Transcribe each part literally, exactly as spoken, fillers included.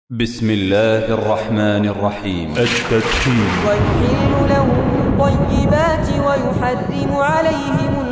بسم الله الرحمن الرحيم. التدخين. ويحل لهم الطيبات ويحرم عليهم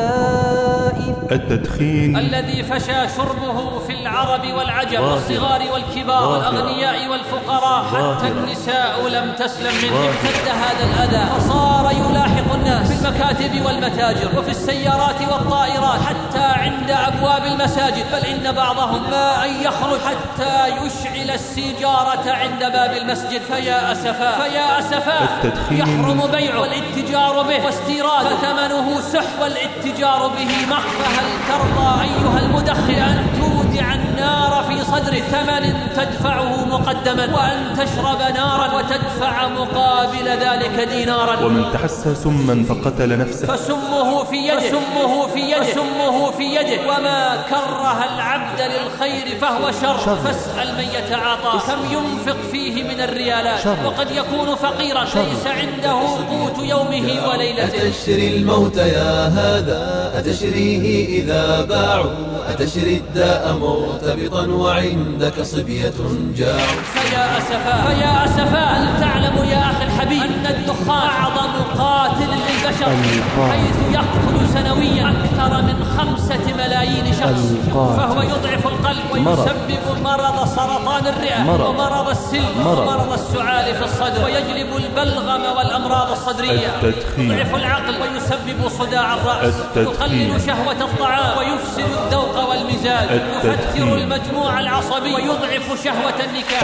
الخبائث. التدخين الذي فشى شربه في العرب والعجم والصغار والكبار والأغنياء والفقراء حتى النساء لم تسلم منه. امتد هذا الأذى فصار يلاحق الناس في المكاتب والمتاجر وفي السيارات والطائرات حتى عند أبواب المساجد، بل إن بعضهم ما أن يخرج حتى يشعل السيجارة عند باب المسجد. فيا أسفا فيا أسفا يحرم بيعه والاتجار به واستيراده فثمنه سح والاتجار به مخ. فهل ترضى أيها المدخن أن تودع النار في صدر ثمن تدفعه مقدما، وأن تشرب نارا وتدفع مقابل ذلك دينارا؟ ومن تحسى سما فقتل نفسه فسمه في يده فسمه في يده فسمه في يده وما كره العبد للخير فهو شر, شر. فاسأل من يتعاطى كم ينفق فيه من الريالات شر. وقد يكون فقيرا شر. ليس عنده قوت يومه وليلته. أتشري الموت يا هذا، أتشريه إذا باعوا، أتشري الداء مرتبطا وعندك صبية جاع. فيا أسفا فيا أسفا هل تعلم يا أخي الحبيب أن الدخان أعظم قاتل للبشر، حيث يقتل سنويا أكثر من خمسة ملايين شخص، فهو يضعف القلب ويسبب مرض سرطان الرئة ومرض السل ومرض السعال في الصدر، ويجلب البلغم والأمراض الصدرية، يضعف العقل ويسبب صداع الرأس، يقلل شهوة الطعام ويفسد الذوق والمزاج، يفتر المجموع العصبي ويضعف شهوة النكاح.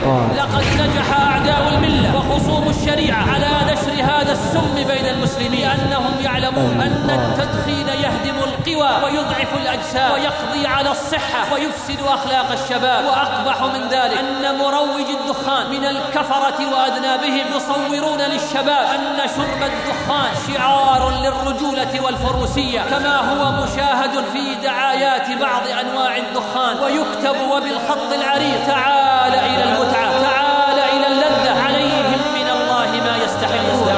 لقد نجح أعداء الملة وخصوم الشريعة على نشر هذا السم بين المسلمين، لأنهم يعلمون أن التدخين يهدم القوى ويضعف الأجسام ويقضي على الصحة ويفسد أخلاق الشباب. وأقبح من ذلك أن مروج الدخان من الكفرة وأذنابهم يصورون للشباب أن شرب الدخان شعار للرجولة والفروسية، كما هو مشاهد في دعايات بعض أنواع الدخان، ويكتب وبالخط العريض: تعال إلى المتعة، تعال إلى اللذة، عليهم من الله ما يستحقون.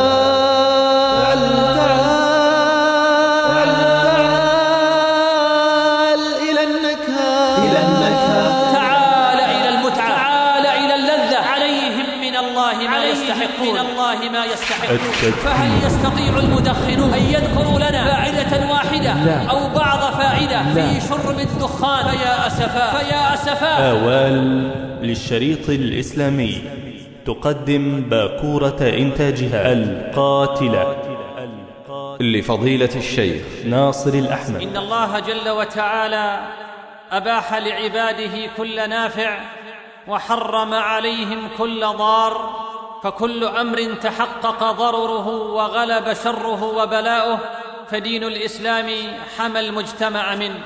من الله ما يستحقون. فهل يستطيع المدخنون أن يذكروا لنا فائدة واحدة أو بعض فائدة في شرب الدخان؟ فيا أسفا فيا أسفا. آوال للشريط الإسلامي تقدم باكورة إنتاجها القاتلة لفضيلة الشيخ ناصر الأحمد. إن الله جل وتعالى أباح لعباده كل نافع وحرم عليهم كل ضار، فكل أمر تحقق ضرره وغلب شره وبلاؤه فدين الإسلام حمى المجتمع منه،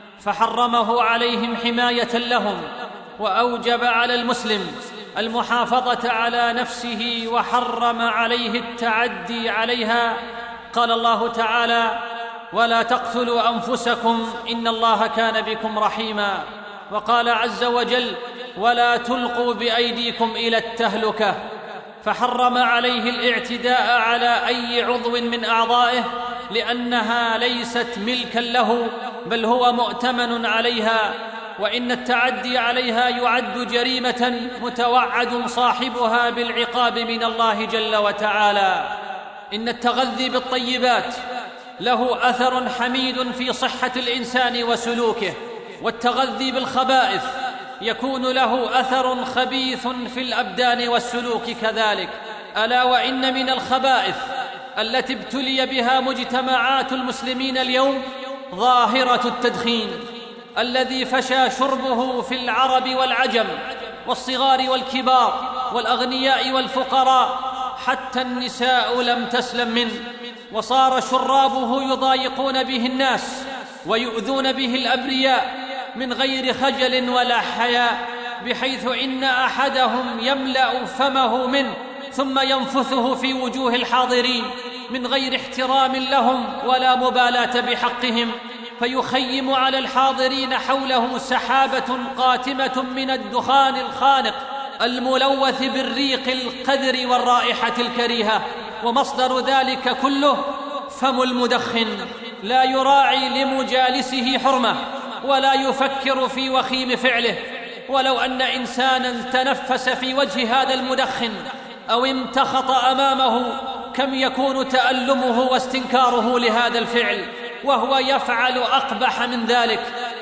فحرمه عليهم حماية لهم، وأوجب على المسلم المحافظة على نفسه وحرم عليه التعدي عليها. قال الله تعالى: ولا تقتلوا أنفسكم إن الله كان بكم رحيما. وقال عز وجل: ولا تلقوا بأيديكم إلى التهلكة. فحرم عليه الاعتداء على أي عضو من أعضائه لأنها ليست ملكا له، بل هو مؤتمن عليها، وإن التعدي عليها يعد جريمة متوعد صاحبها بالعقاب من الله جل وتعالى. إن التغذي بالطيبات له أثر حميد في صحة الإنسان وسلوكه، والتغذي بالخبائث يكون له أثر خبيث في الأبدان والسلوك كذلك. ألا وإن من الخبائث التي ابتلي بها مجتمعات المسلمين اليوم ظاهرة التدخين، الذي فشى شربه في العرب والعجم والصغار والكبار والأغنياء والفقراء حتى النساء لم تسلم منه، وصار شرابه يضايقون به الناس ويؤذون به الأبرياء من غير خجل ولا حياء، بحيث إن أحدهم يملأ فمه منه ثم ينفثه في وجوه الحاضرين من غير احترام لهم ولا مبالاة بحقهم، فيخيم على الحاضرين حوله سحابة قاتمة من الدخان الخانق الملوث بالريق القذر والرائحة الكريهة. ومصدر ذلك كله فم المدخن، لا يراعي لمجالسه حرمة ولا يفكر في وخيم فعله، ولو أن إنسانا تنفس في وجه هذا المدخن أو امتخط أمامه كم يكون تألمه واستنكاره لهذا الفعل، وهو يفعل أقبح من ذلك.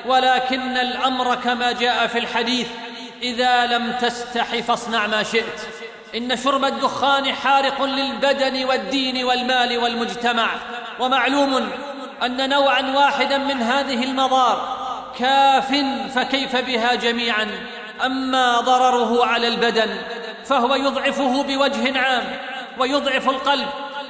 ولكن الأمر كما جاء في الحديث: إذا لم تستح فاصنع ما شئت. إن شرب الدخان حارق للبدن والدين والمال والمجتمع، ومعلوم أن نوعا واحدا من هذه المضار كاف، فكيف بها جميعا؟ أما ضرره على البدن فهو يضعفه بوجه عام، ويضعف القلب،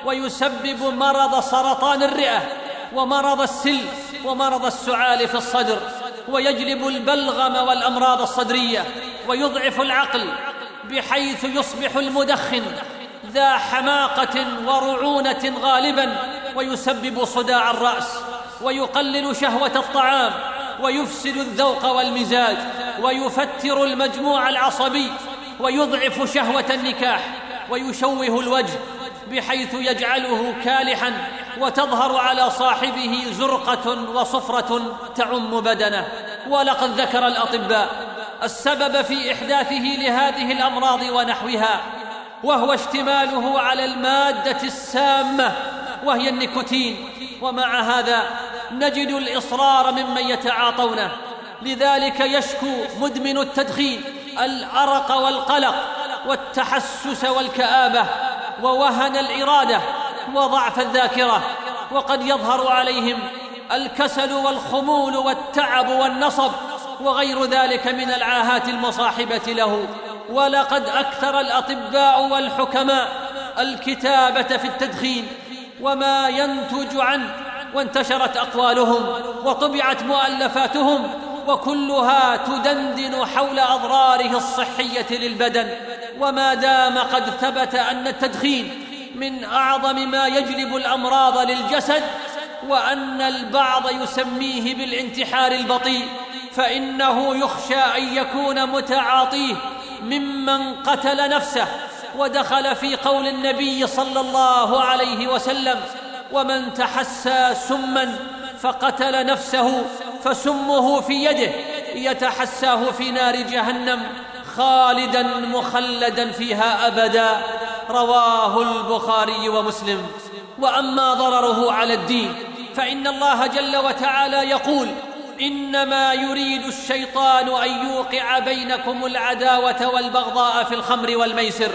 ويسبب مرض سرطان الرئة ومرض السل ومرض السعال في الصدر، ويجلب البلغم والأمراض الصدرية، ويضعف العقل بحيث يصبح المدخن ذا حماقة ورعونة غالبا، ويسبب صداع الرأس، ويقلل شهوة الطعام، ويفسد الذوق والمزاج، ويفتر المجموع العصبي، ويضعف شهوة النكاح، ويشوه الوجه بحيث يجعله كالحا، وتظهر على صاحبه زرقة وصفرة تعم بدنه. ولقد ذكر الأطباء السبب في إحداثه لهذه الأمراض ونحوها، وهو اشتماله على المادة السامة وهي النيكوتين. ومع هذا نجد الإصرار ممن يتعاطونه، لذلك يشكو مدمن التدخين الأرق والقلق والتحسس والكآبة ووهن الإرادة وضعف الذاكرة، وقد يظهر عليهم الكسل والخمول والتعب والنصب وغير ذلك من العاهات المصاحبة له. ولقد أكثر الأطباء والحكماء الكتابة في التدخين وما ينتج عنه، وانتشرت أقوالهم وطبعت مؤلفاتهم، وكلها تدندن حول أضراره الصحية للبدن. وما دام قد ثبت أن التدخين من أعظم ما يجلب الأمراض للجسد، وأن البعض يسميه بالانتحار البطيء، فإنه يخشى أن يكون متعاطيه ممن قتل نفسه، ودخل في قول النبي صلى الله عليه وسلم: ومن تحسى سما فقتل نفسه فسمه في يده يتحساه في نار جهنم خالدا مخلدا فيها أبدا. رواه البخاري ومسلم. وأما ضرره على الدين فإن الله جل وتعالى يقول: إنما يريد الشيطان أن يوقع بينكم العداوة والبغضاء في الخمر والميسر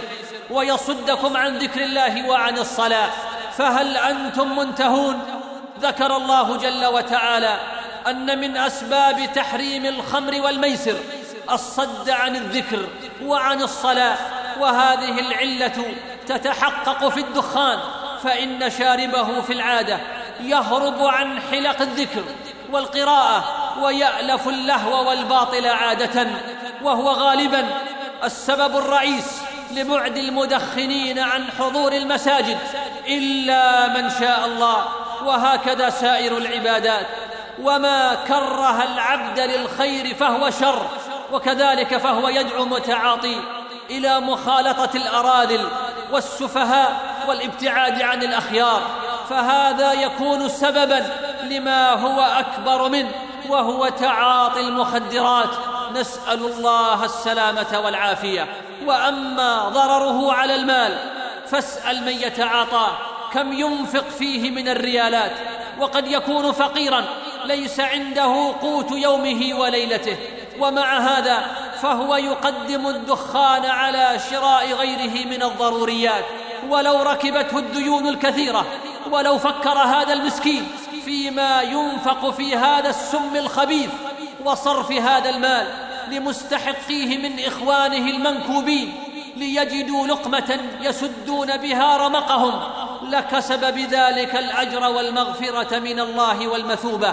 ويصدكم عن ذكر الله وعن الصلاة، فهل أنتم منتهون؟ ذكر الله جل وتعالى أن من أسباب تحريم الخمر والميسر الصد عن الذكر وعن الصلاة، وهذه العلة تتحقق في الدخان، فإن شاربه في العادة يهرب عن حلق الذكر والقراءة ويألف اللهو والباطل عادة، وهو غالبا السبب الرئيس لبعد المدخنين عن حضور المساجد إلا من شاء الله، وهكذا سائر العبادات. وما كره العبد للخير فهو شر، وكذلك فهو يدعو متعاطي إلى مخالطة الأراذل والسفهاء والابتعاد عن الأخيار، فهذا يكون سببا لما هو أكبر منه، وهو تعاطي المخدرات، نسأل الله السلامة والعافية. وأما ضرره على المال فاسأل من يتعاطاه كم ينفق فيه من الريالات، وقد يكون فقيرا ليس عنده قوت يومه وليلته، ومع هذا فهو يقدم الدخان على شراء غيره من الضروريات، ولو ركبته الديون الكثيرة، ولو فكر هذا المسكين فيما ينفق في هذا السم الخبيث وصرف هذا المال لمستحقيه من إخوانه المنكوبين ليجدوا لقمة يسدون بها رمقهم، لكسب بذلك الأجر والمغفرة من الله والمثوبة.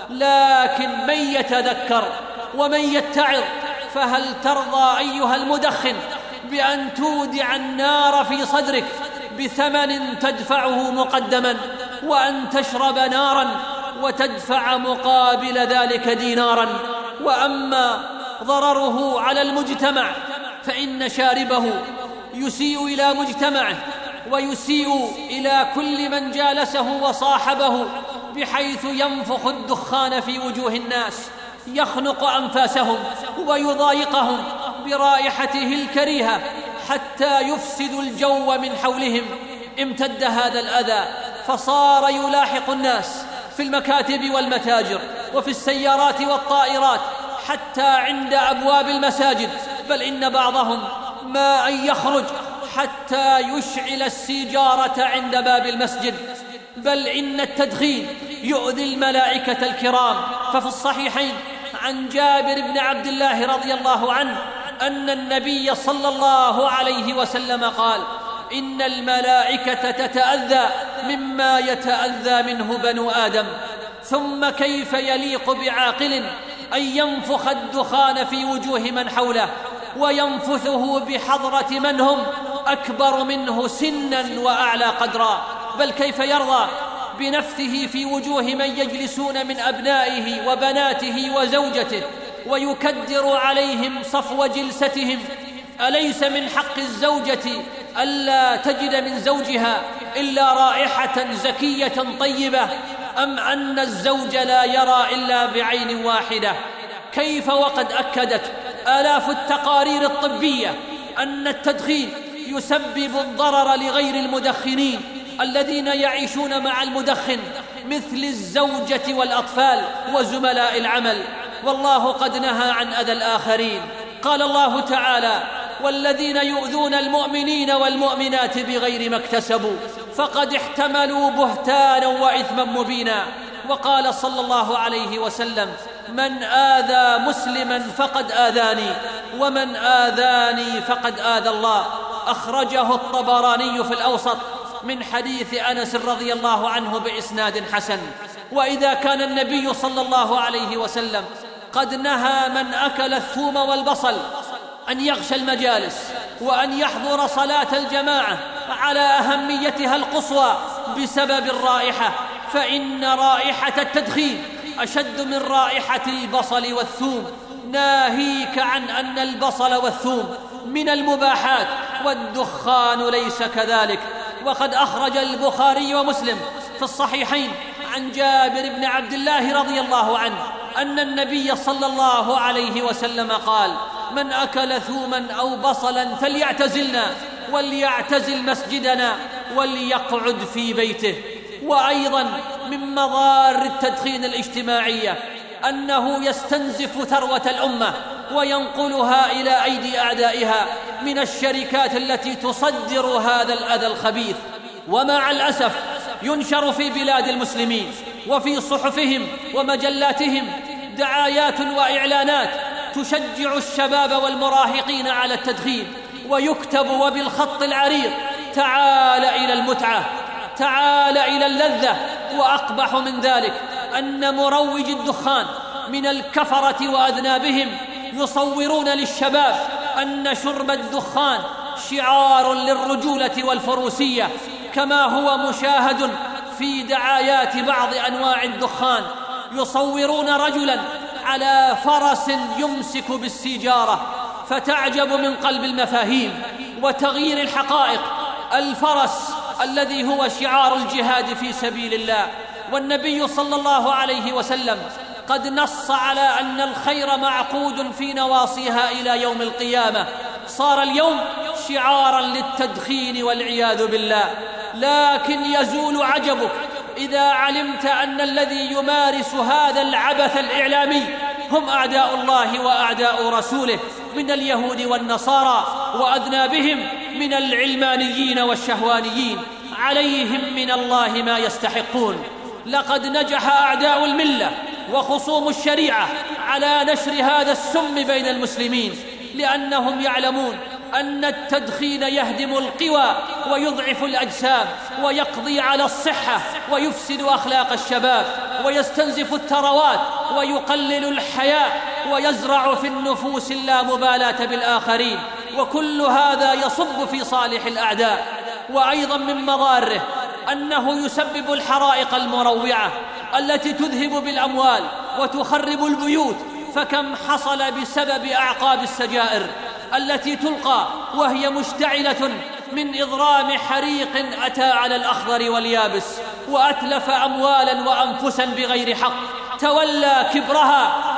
لكن من يتذكر ومن يتعظ، فهل ترضى أيها المدخن بأن تودع النار في صدرك بثمن تدفعه مقدما، وأن تشرب نارا وتدفع مقابل ذلك دينارا؟ وأما ضرره على المجتمع فإن شاربه يسيء إلى مجتمعه ويسيء إلى كل من جالسه وصاحبه، بحيث ينفخ الدخان في وجوه الناس يخنق أنفاسهم ويضايقهم برائحته الكريهة حتى يفسد الجو من حولهم. امتد هذا الأذى فصار يلاحق الناس في المكاتب والمتاجر وفي السيارات والطائرات حتى عند أبواب المساجد، بل إن بعضهم ما أن يخرج حتى يشعل السيجارة عند باب المسجد. بل إن التدخين يؤذي الملائكة الكرام، ففي الصحيحين عن جابر بن عبد الله رضي الله عنه أن النبي صلى الله عليه وسلم قال: إن الملائكة تتأذى مما يتأذى منه بنو آدم. ثم كيف يليق بعاقل أن ينفخ الدخان في وجوه من حوله وينفثه بحضرة من هم أكبر منه سنا وأعلى قدرا؟ بل كيف يرضى بنفثه في وجوه من يجلسون من أبنائه وبناته وزوجته ويكدر عليهم صفو جلستهم؟ أليس من حق الزوجة ألا تجد من زوجها إلا رائحة زكية طيبة، أم أن الزوج لا يرى إلا بعين واحدة؟ كيف وقد أكدت آلاف التقارير الطبية أن التدخين يسبب الضرر لغير المدخنين الذين يعيشون مع المدخن مثل الزوجة والأطفال وزملاء العمل، والله قد نهى عن أذى الآخرين. قال الله تعالى: والذين يؤذون المؤمنين والمؤمنات بغير ما اكتسبوا فقد احتملوا بهتانا وإثما مبينا. وقال صلى الله عليه وسلم: من آذى مسلما فقد آذاني، ومن آذاني فقد آذى الله. أخرجه الطبراني في الأوسط من حديث أنس رضي الله عنه بإسناد حسن. وإذا كان النبي صلى الله عليه وسلم قد نهى من أكل الثوم والبصل أن يغشى المجالس وأن يحضر صلاة الجماعة على أهميتها القصوى بسبب الرائحة، فإن رائحة التدخين أشد من رائحة البصل والثوم، ناهيك عن أن البصل والثوم من المباحات والدخان ليس كذلك. وقد أخرج البخاري ومسلم في الصحيحين عن جابر بن عبد الله رضي الله عنه أن النبي صلى الله عليه وسلم قال: من أكل ثوما أو بصلا فليعتزلنا وليعتزل مسجدنا وليقعد في بيته. وأيضا من مضار التدخين الاجتماعية أنه يستنزف ثروة الأمة وينقلها إلى أيدي أعدائها من الشركات التي تصدر هذا الأذى الخبيث. ومع الأسف ينشر في بلاد المسلمين وفي صحفهم ومجلاتهم دعايات وإعلانات تشجع الشباب والمراهقين على التدخين، ويكتب وبالخط العريض: تعال إلى المتعة، تعال إلى اللذة. وأقبح من ذلك أن مروج الدخان من الكفرة وأذنابهم يصورون للشباب أن شرب الدخان شعار للرجولة والفروسية، كما هو مشاهد في دعايات بعض أنواع الدخان. يصورون رجلاً على فرس يمسك بالسيجارة، فتعجب من قلب المفاهيم وتغيير الحقائق. الفرس الذي هو شعار الجهاد في سبيل الله، والنبي صلى الله عليه وسلم قد نص على أن الخير معقود في نواصيها إلى يوم القيامة. صار اليوم شعاراً للتدخين والعياذ بالله. لكن يزول عجبك إذا علمت أن الذي يمارس هذا العبث الإعلامي هم أعداء الله وأعداء رسوله من اليهود والنصارى، وأذنابهم من العلمانيين والشهوانيين، عليهم من الله ما يستحقون. لقد نجح أعداء الملة وخصوم الشريعة على نشر هذا السم بين المسلمين، لأنهم يعلمون أن التدخين يهدم القوى ويضعف الأجسام ويقضي على الصحة ويفسد أخلاق الشباب ويستنزف الثروات ويقلل الحياء ويزرع في النفوس اللامبالاة بالآخرين، وكل هذا يصب في صالح الأعداء. وأيضا من مضاره أنه يسبب الحرائق المروعة التي تذهب بالأموال وتخرب البيوت، فكم حصل بسبب أعقاب السجائر التي تلقى وهي مشتعلة من إضرام حريق أتى على الأخضر واليابس، وأتلف أموالا وأنفسا بغير حق، تولى كبرها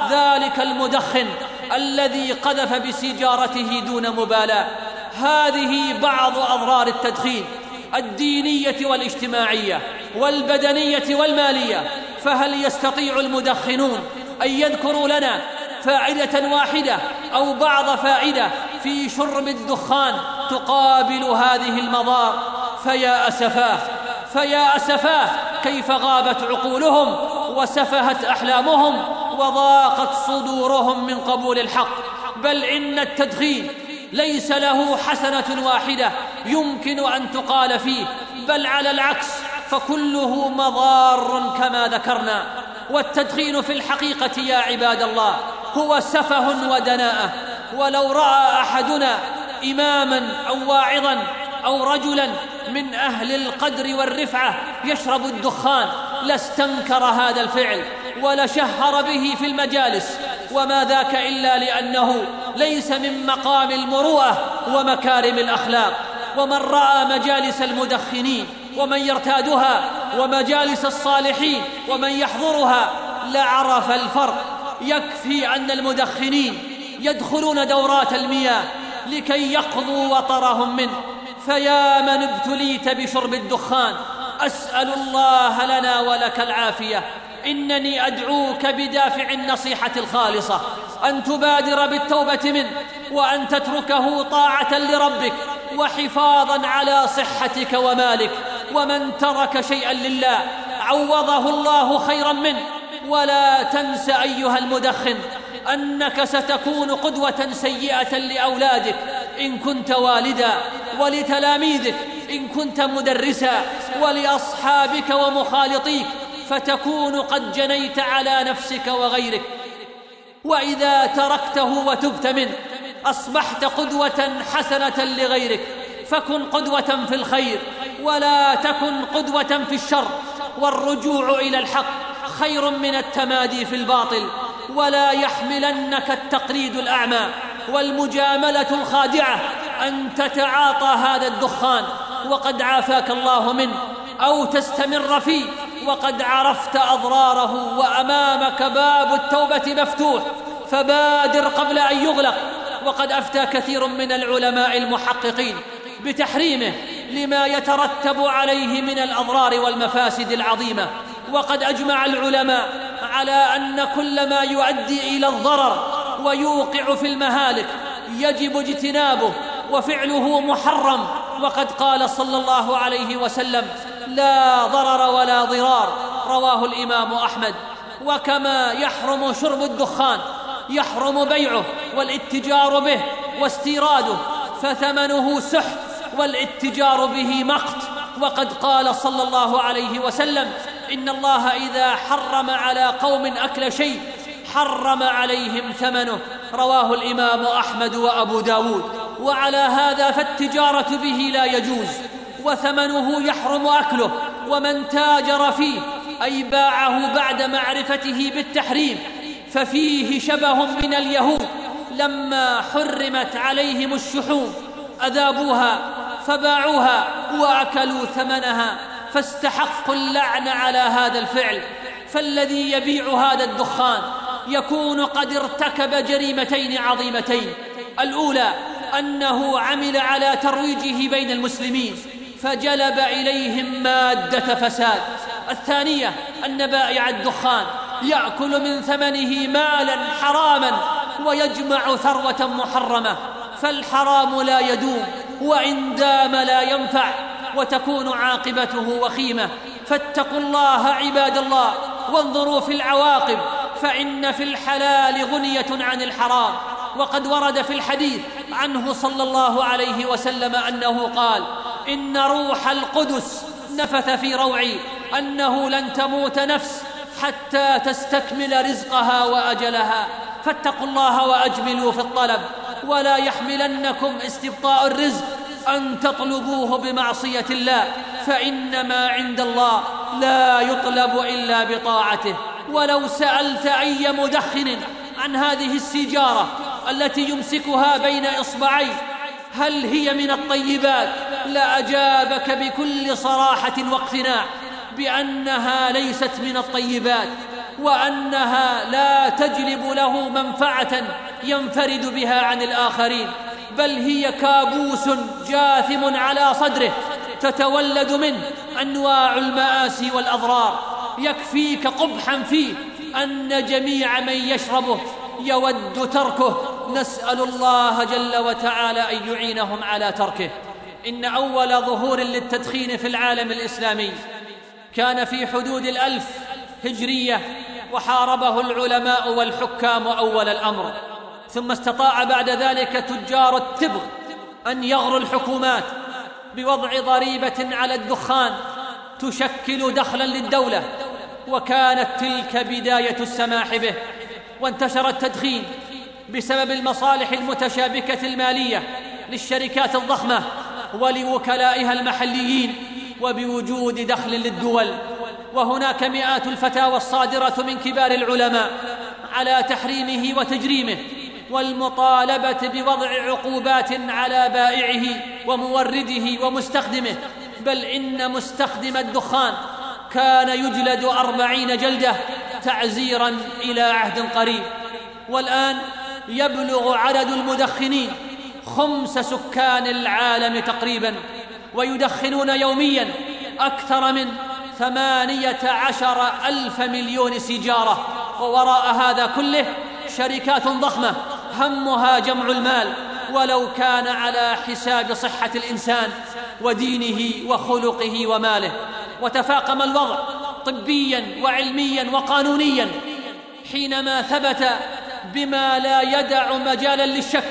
ذلك المدخن الذي قذف بسيجارته دون مبالاة. هذه بعض أضرار التدخين الدينية والاجتماعية والبدنية والمالية. فهل يستطيع المدخنون أن يذكروا لنا فائدة واحدة أو بعض فائدة في شرب الدخان تقابل هذه المضار؟ فيا أسفاه فيا أسفاه كيف غابت عقولهم وسفهت أحلامهم وضاقت صدورهم من قبول الحق. بل إن التدخين ليس له حسنة واحدة يمكن أن تقال فيه، بل على العكس فكله مضار كما ذكرنا. والتدخين في الحقيقة يا عباد الله هو سفه ودناءة. ولو رأى أحدنا إماما أو واعظا أو رجلا من أهل القدر والرفعة يشرب الدخان لاستنكر هذا الفعل ولشهر به في المجالس، وما ذاك إلا لأنه ليس من مقام المروءة ومكارم الأخلاق. ومن رأى مجالس المدخنين ومن يرتادها ومجالس الصالحين ومن يحضرها لعرف الفرق. يكفي أن المدخنين يدخلون دورات المياه لكي يقضوا وطرهم منه. فيا من ابتليت بشرب الدخان، أسأل الله لنا ولك العافية. إنني أدعوك بدافع النصيحة الخالصة أن تبادر بالتوبة منه، وأن تتركه طاعة لربك وحفاظا على صحتك ومالك. ومن ترك شيئا لله عوضه الله خيرا منه. ولا تنس أيها المدخن أنك ستكون قدوة سيئة لأولادك إن كنت والدا، ولتلاميذك إن كنت مدرسا، ولأصحابك ومخالطيك، فتكون قد جنيت على نفسك وغيرك. وإذا تركته وتبت منه أصبحت قدوة حسنة لغيرك. فكن قدوة في الخير ولا تكن قدوة في الشر. والرجوع إلى الحق خير من التمادي في الباطل. ولا يحملنك التقليد الأعمى والمجاملة الخادعة أن تتعاطى هذا الدخان وقد عافاك الله منه، أو تستمر فيه وقد عرفت أضراره وأمامك باب التوبة مفتوح. فبادر قبل أن يغلق. وقد أفتى كثير من العلماء المحققين بتحريمه لما يترتب عليه من الأضرار والمفاسد العظيمة. وقد أجمع العلماء على أن كل ما يؤدي إلى الضرر ويوقع في المهالك يجب اجتنابه وفعله محرم. وقد قال صلى الله عليه وسلم: لا ضرر ولا ضرار، رواه الإمام أحمد. وكما يحرم شرب الدخان يحرم بيعه والاتجار به واستيراده، فثمنه سحت والاتجار به مقت. وقد قال صلى الله عليه وسلم: إن الله إذا حرم على قوم أكل شيء حرم عليهم ثمنه، رواه الإمام أحمد وأبو داود. وعلى هذا فالتجارة به لا يجوز، وثمنه يحرم أكله. ومن تاجر فيه أي باعه بعد معرفته بالتحريم ففيه شبه من اليهود لما حرمت عليهم الشحوم أذابوها فباعوها وأكلوا ثمنها، فاستحقوا اللعن على هذا الفعل. فالذي يبيع هذا الدخان يكون قد ارتكب جريمتين عظيمتين: الأولى أنه عمل على ترويجه بين المسلمين فجلب إليهم مادة فساد. الثانية أن بائع الدخان يأكل من ثمنه مالا حراما ويجمع ثروة محرمة. فالحرام لا يدوم، وإن دام لا ينفع، وتكون عاقبته وخيمة. فاتقوا الله عباد الله وانظروا في العواقب، فإن في الحلال غنية عن الحرام. وقد ورد في الحديث عنه صلى الله عليه وسلم أنه قال: إن روح القدس نفث في روعي أنه لن تموت نفس حتى تستكمل رزقها وأجلها. فاتقوا الله وأجملوا في الطلب، ولا يحملنكم استبطاء الرزق أن تطلبوه بمعصية الله، فإنما عند الله لا يطلب إلا بطاعته. ولو سألت أي مدخن عن هذه السيجارة التي يمسكها بين إصبعيه هل هي من الطيبات، لأجابك بكل صراحة واقتناع بأنها ليست من الطيبات. وأنها لا تجلب له منفعة ينفرد بها عن الآخرين، بل هي كابوس جاثم على صدره تتولد منه أنواع المآسي والأضرار. يكفيك قبحا فيه أن جميع من يشربه يود تركه، نسأل الله جل وتعالى أن يعينهم على تركه. إن أول ظهور للتدخين في العالم الإسلامي كان في حدود الألف هجرية، وحاربه العلماء والحكام أول الأمر، ثم استطاع بعد ذلك تجار التبغ أن يغروا الحكومات بوضع ضريبة على الدخان تشكل دخلا للدولة، وكانت تلك بداية السماح به. وانتشر التدخين بسبب المصالح المتشابكة المالية للشركات الضخمة ولوكلائها المحليين، وبوجود دخل للدول. وهناك مئات الفتاوى الصادرة من كبار العلماء على تحريمه وتجريمه، والمطالبة بوضع عقوبات على بائعه ومورده ومستخدمه، بل إن مستخدم الدخان كان يجلد أربعين جلدة تعزيرا إلى عهد قريب. والآن يبلغ عدد المدخنين خمس سكان العالم تقريبا، ويدخنون يوميا أكثر من ثمانية عشر ألف مليون سيجارة. ووراء هذا كله شركات ضخمة همها جمع المال، ولو كان على حساب صحة الإنسان ودينه وخلقه وماله. وتفاقم الوضع طبيا وعلميا وقانونيا حينما ثبت بما لا يدع مجالا للشك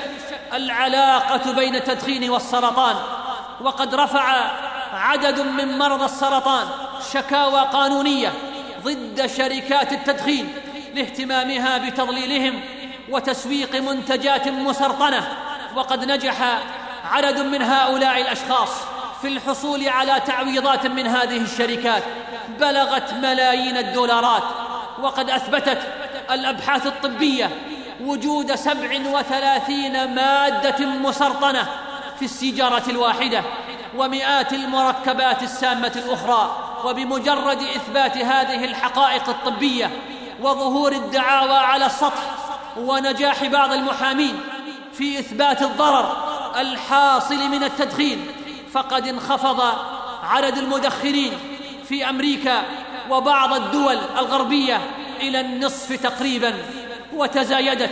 العلاقة بين التدخين والسرطان. وقد رفع عدد من مرضى السرطان شكاوى قانونية ضد شركات التدخين لاهتمامها بتضليلهم وتسويق منتجات مسرطنة. وقد نجح عدد من هؤلاء الأشخاص في الحصول على تعويضات من هذه الشركات بلغت ملايين الدولارات. وقد أثبتت الأبحاث الطبية وجود سبع وثلاثين مادة مسرطنة في السيجارة الواحدة، ومئات المركبات السامة الأخرى. وبمجرد إثبات هذه الحقائق الطبية وظهور الدعاوى على السطح ونجاح بعض المحامين في إثبات الضرر الحاصل من التدخين، فقد انخفض عدد المدخنين في أمريكا وبعض الدول الغربية إلى النصف تقريبا. وتزايدت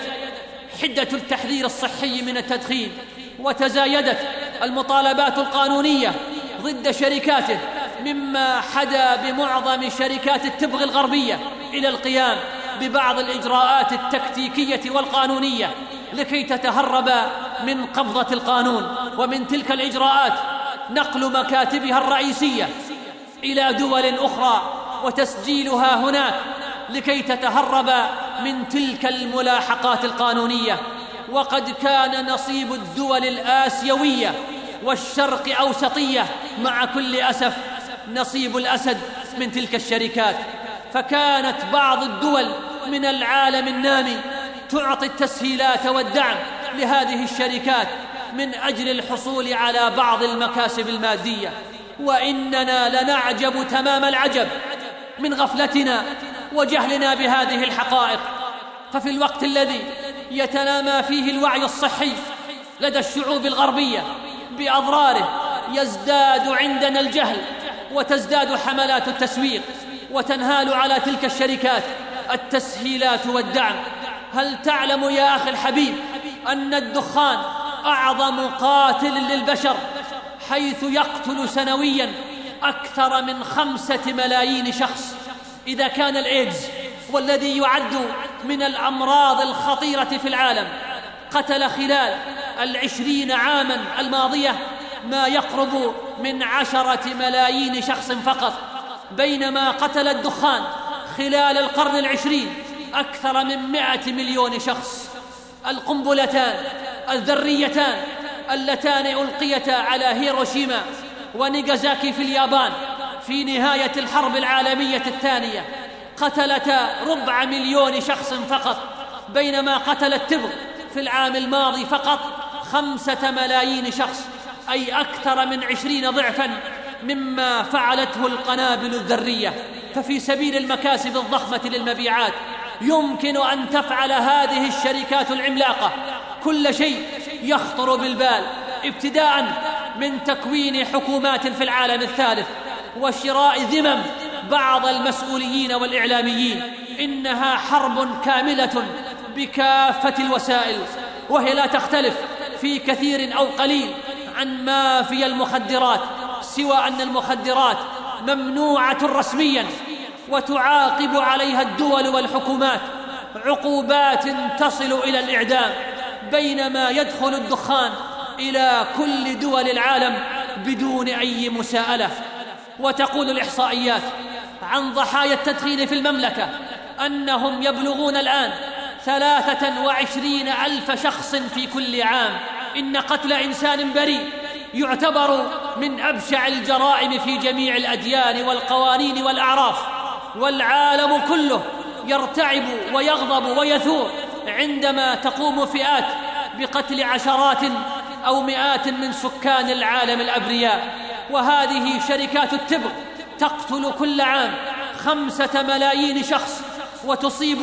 حدة التحذير الصحي من التدخين، وتزايدت المطالبات القانونية ضد شركاته، مما حدا بمعظم شركات التبغ الغربية إلى القيام ببعض الإجراءات التكتيكية والقانونية لكي تتهرب من قبضة القانون. ومن تلك الإجراءات نقل مكاتبها الرئيسية إلى دول أخرى وتسجيلها هناك لكي تتهرب من تلك الملاحقات القانونية. وقد كان نصيب الدول الآسيوية والشرق أوسطية مع كل أسف نصيب الأسد من تلك الشركات، فكانت بعض الدول من العالم النامي تعطي التسهيلات والدعم لهذه الشركات من أجل الحصول على بعض المكاسب المادية. وإننا لنعجب تمام العجب من غفلتنا وجهلنا بهذه الحقائق. ففي الوقت الذي يتنامى فيه الوعي الصحي لدى الشعوب الغربية بأضراره، يزداد عندنا الجهل وتزداد حملات التسويق، وتنهال على تلك الشركات التسهيلات والدعم. هل تعلم يا أخي الحبيب أن الدخان أعظم قاتل للبشر، حيث يقتل سنويا أكثر من خمسة ملايين شخص؟ إذا كان الإيدز والذي يعد من الأمراض الخطيرة في العالم قتل خلال العشرين عاما الماضية ما يقرب من عشرة ملايين شخص فقط، بينما قتل الدخان خلال القرن العشرين أكثر من مئة مليون شخص. القنبلتان الذريتان اللتان ألقيتا على هيروشيما ونيغازاكي في اليابان في نهاية الحرب العالمية الثانية قتلتا ربع مليون شخص فقط، بينما قتل التبغ في العام الماضي فقط خمسة ملايين شخص، أي أكثر من عشرين ضعفا مما فعلته القنابل الذرية. ففي سبيل المكاسب الضخمة للمبيعات يمكن أن تفعل هذه الشركات العملاقة كل شيء يخطر بالبال، ابتداء من تكوين حكومات في العالم الثالث وشراء ذمم بعض المسؤولين والإعلاميين. إنها حرب كاملة بكافة الوسائل، وهي لا تختلف في كثير أو قليل عن مافيا المخدرات، سوى أن المخدرات ممنوعة رسميا وتعاقب عليها الدول والحكومات عقوبات تصل إلى الإعدام، بينما يدخل الدخان إلى كل دول العالم بدون أي مساءلة. وتقول الإحصائيات عن ضحايا التدخين في المملكة أنهم يبلغون الآن ثلاثة وعشرين ألف شخص في كل عام. إن قتل إنسان بريء يعتبر من أبشع الجرائم في جميع الأديان والقوانين والأعراف، والعالم كله يرتعب ويغضب ويثور عندما تقوم فئات بقتل عشرات أو مئات من سكان العالم الأبرياء. وهذه شركات التبغ تقتل كل عام خمسة ملايين شخص وتصيب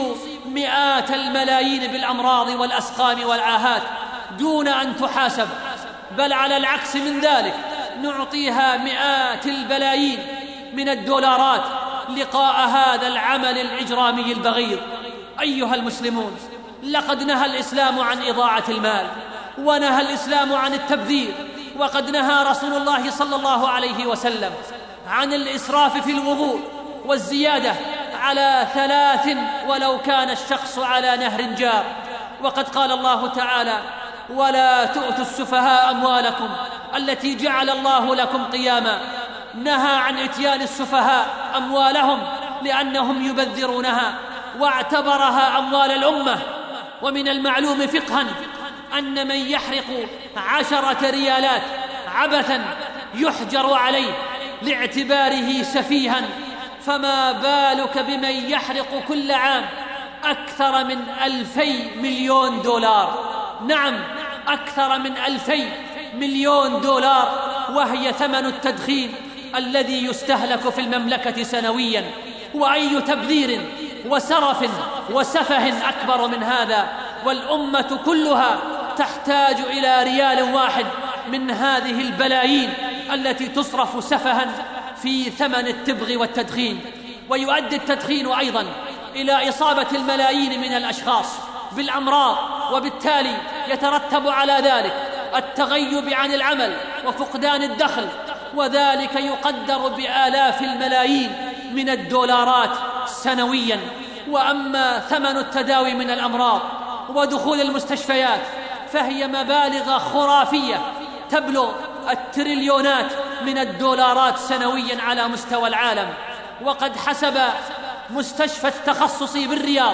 مئات الملايين بالأمراض والأسقام والعاهات دون أن تحاسب، بل على العكس من ذلك نعطيها مئات البلايين من الدولارات لقاء هذا العمل الإجرامي البغيض. أيها المسلمون، لقد نهى الإسلام عن إضاعة المال، ونهى الإسلام عن التبذير، وقد نهى رسول الله صلى الله عليه وسلم عن الإسراف في الوضوء والزيادة على ثلاث ولو كان الشخص على نهر جار. وقد قال الله تعالى: ولا تؤتوا السفهاء أموالكم التي جعل الله لكم قياما. نهى عن إتيان السفهاء أموالهم لأنهم يبذرونها واعتبرها أموال الأمة. ومن المعلوم فقها أن من يحرق عشرة ريالات عبثا يحجر عليه لاعتباره سفيها، فما بالك بمن يحرق كل عام أكثر من ألفي مليون دولار. نعم، أكثر من ألفي مليون دولار، وهي ثمن التدخين الذي يستهلك في المملكة سنويا. وأي تبذير وسرف وسفه أكبر من هذا؟ والأمة كلها تحتاج إلى ريال واحد من هذه البلايين التي تصرف سفها في ثمن التبغ والتدخين. ويؤدي التدخين أيضا إلى إصابة الملايين من الأشخاص بالأمراض، وبالتالي يترتب على ذلك التغيب عن العمل وفقدان الدخل، وذلك يقدر بآلاف الملايين من الدولارات سنويا. وأما ثمن التداوي من الأمراض ودخول المستشفيات فهي مبالغ خرافية تبلغ التريليونات من الدولارات سنويا على مستوى العالم. وقد حسب مستشفى التخصصي بالرياض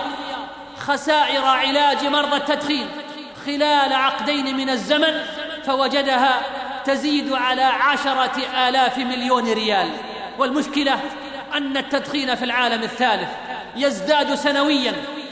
خسائر علاج مرضى التدخين خلال عقدين من الزمن، فوجدها تزيد على عشرة آلاف مليون ريال. والمشكلة أن التدخين في العالم الثالث يزداد سنويا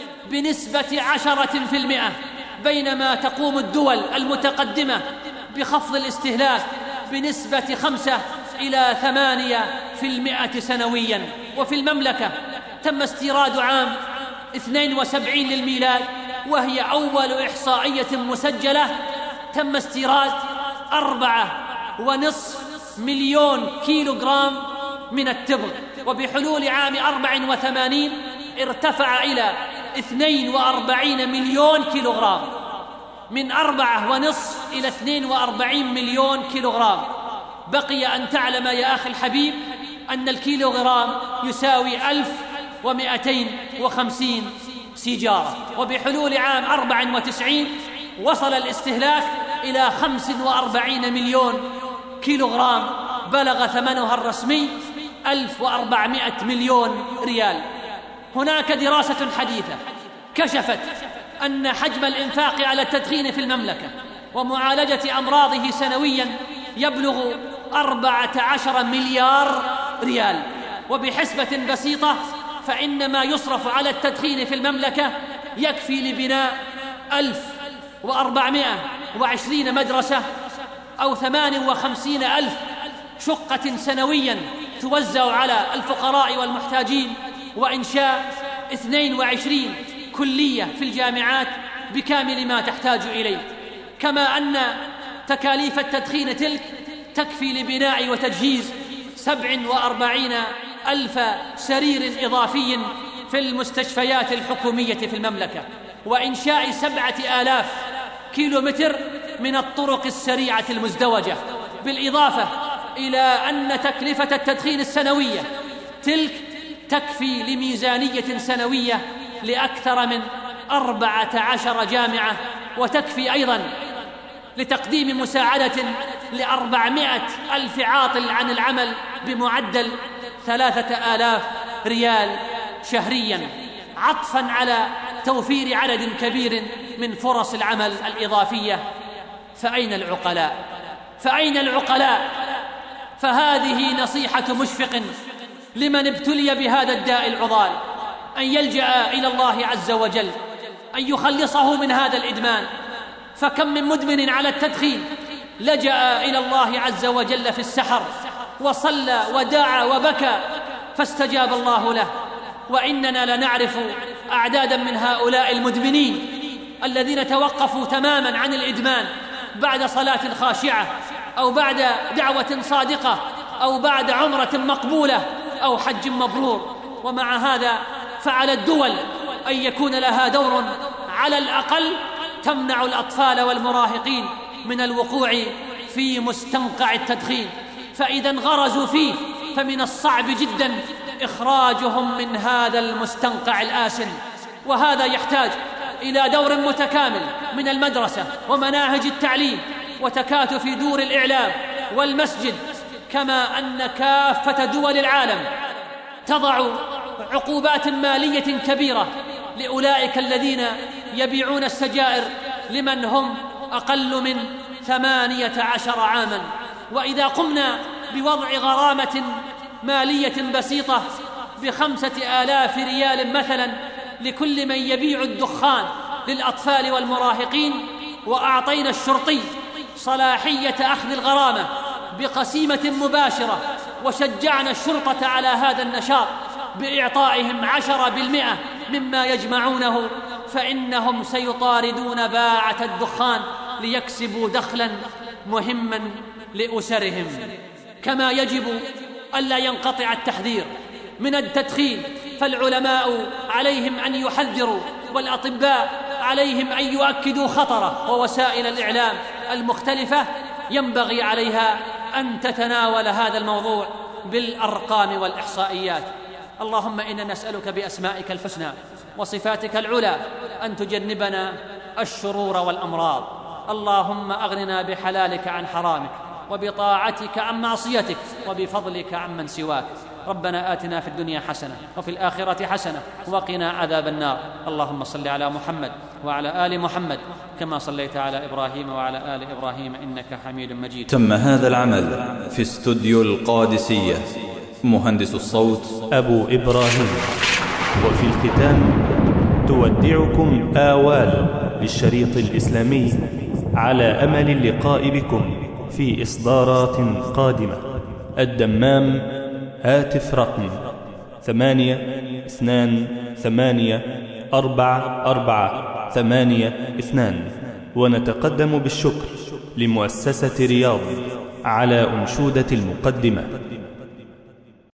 بنسبة عشرة في المئة، بينما تقوم الدول المتقدمة بخفض الاستهلاك بنسبة خمسة إلى ثمانية في المئة سنويا. وفي المملكة تم استيراد عام اثنين وسبعين للميلاد، وهي أول إحصائية مسجلة، تم استيراد أربعة ونصف مليون كيلو جرام من التبغ. وبحلول عام أربع وثمانين ارتفع إلى اثنين وأربعين مليون كيلو جرام، من أربعة ونصف إلى اثنين وأربعين مليون كيلو جرام. بقي أن تعلم يا أخي الحبيب أن الكيلو جرام يساوي ألف ومئتين وخمسين سيجارة. وبحلول عام أربع وتسعين وصل الاستهلاك إلى خمس وأربعين مليون كيلو جرام، بلغ ثمنها الرسمي ألف وأربعمائة مليون ريال. هناك دراسة حديثة كشفت أن حجم الإنفاق على التدخين في المملكة ومعالجة أمراضه سنويا يبلغ أربعة عشر مليار ريال. وبحسبة بسيطة فإن ما يصرف على التدخين في المملكة يكفي لبناء ألف وأربعمائة وعشرين مدرسة أو ثمان وخمسين ألف شقة سنويا توزع على الفقراء والمحتاجين، وإنشاء اثنين وعشرين كلية في الجامعات بكامل ما تحتاج إليه. كما أن تكاليف التدخين تلك تكفي لبناء وتجهيز سبع وأربعين ألف سرير إضافي في المستشفيات الحكومية في المملكة، وإنشاء سبعة آلاف كيلومتر من الطرق السريعة المزدوجة، بالإضافة إلى أن تكلفة التدخين السنوية تلك تكفي لميزانية سنوية لأكثر من أربعة عشر جامعة، وتكفي أيضا لتقديم مساعدة لأربعمائة ألف عاطل عن العمل بمعدل ثلاثة آلاف ريال شهريا، عطفا على توفير عدد كبير من فرص العمل الإضافية. فأين العقلاء؟ فأين العقلاء؟ فهذه نصيحة مشفق لمن ابتلي بهذا الداء العضال، أن يلجأ إلى الله عز وجل أن يخلصه من هذا الإدمان. فكم من مدمن على التدخين لجأ إلى الله عز وجل في السحر وصلى ودعا وبكى فاستجاب الله له. وإننا لنعرف أعدادا من هؤلاء المدمنين الذين توقفوا تماما عن الإدمان بعد صلاة خاشعة، أو بعد دعوة صادقة، أو بعد عمرة مقبولة، أو حج مبرور. ومع هذا فعلى الدول أن يكون لها دور على الأقل تمنع الأطفال والمراهقين من الوقوع في مستنقع التدخين، فإذا انغرزوا فيه فمن الصعب جدا إخراجهم من هذا المستنقع الآسن. وهذا يحتاج إلى دور متكامل من المدرسة ومناهج التعليم وتكاتف دور الإعلام والمسجد، كما أن كافة دول العالم تضع عقوبات مالية كبيرة لأولئك الذين يبيعون السجائر لمن هم أقل من ثمانية عشر عاما. وإذا قمنا بوضع غرامة مالية بسيطة بخمسة آلاف ريال مثلا لكل من يبيع الدخان للأطفال والمراهقين، وأعطينا الشرطي صلاحية أخذ الغرامة بقسيمة مباشرة، وشجعنا الشرطة على هذا النشاط بإعطائهم عشرة بالمئة مما يجمعونه، فإنهم سيطاردون باعة الدخان ليكسبوا دخلا مهما لأسرهم. كما يجب ألا ينقطع التحذير من التدخين، فالعلماء عليهم أن يحذروا، والأطباء عليهم أن يؤكدوا خطره، ووسائل الإعلام المختلفة ينبغي عليها أن تتناول هذا الموضوع بالأرقام والإحصائيات. اللهم إنا نسألك بأسمائك الحسنى وصفاتك العلى أن تجنبنا الشرور والأمراض. اللهم أغننا بحلالك عن حرامك، وبطاعتك عن معصيتك، وبفضلك عن من سواك. ربنا آتنا في الدنيا حسنة وفي الآخرة حسنة وقنا عذاب النار. اللهم صل على محمد وعلى آل محمد كما صليت على إبراهيم وعلى آل إبراهيم إنك حميد مجيد. تم هذا العمل في استوديو القادسية. مهندس الصوت أبو إبراهيم. وفي الختام تودعكم آوال للشريط الإسلامي على أمل اللقاء بكم في إصدارات قادمة. الدمام، هاتف رقم ثمانية اثنان ثمانية أربعة أربعة ثمانية اثنان. ونتقدم بالشكر لمؤسسة رياض على أنشودة المقدمة.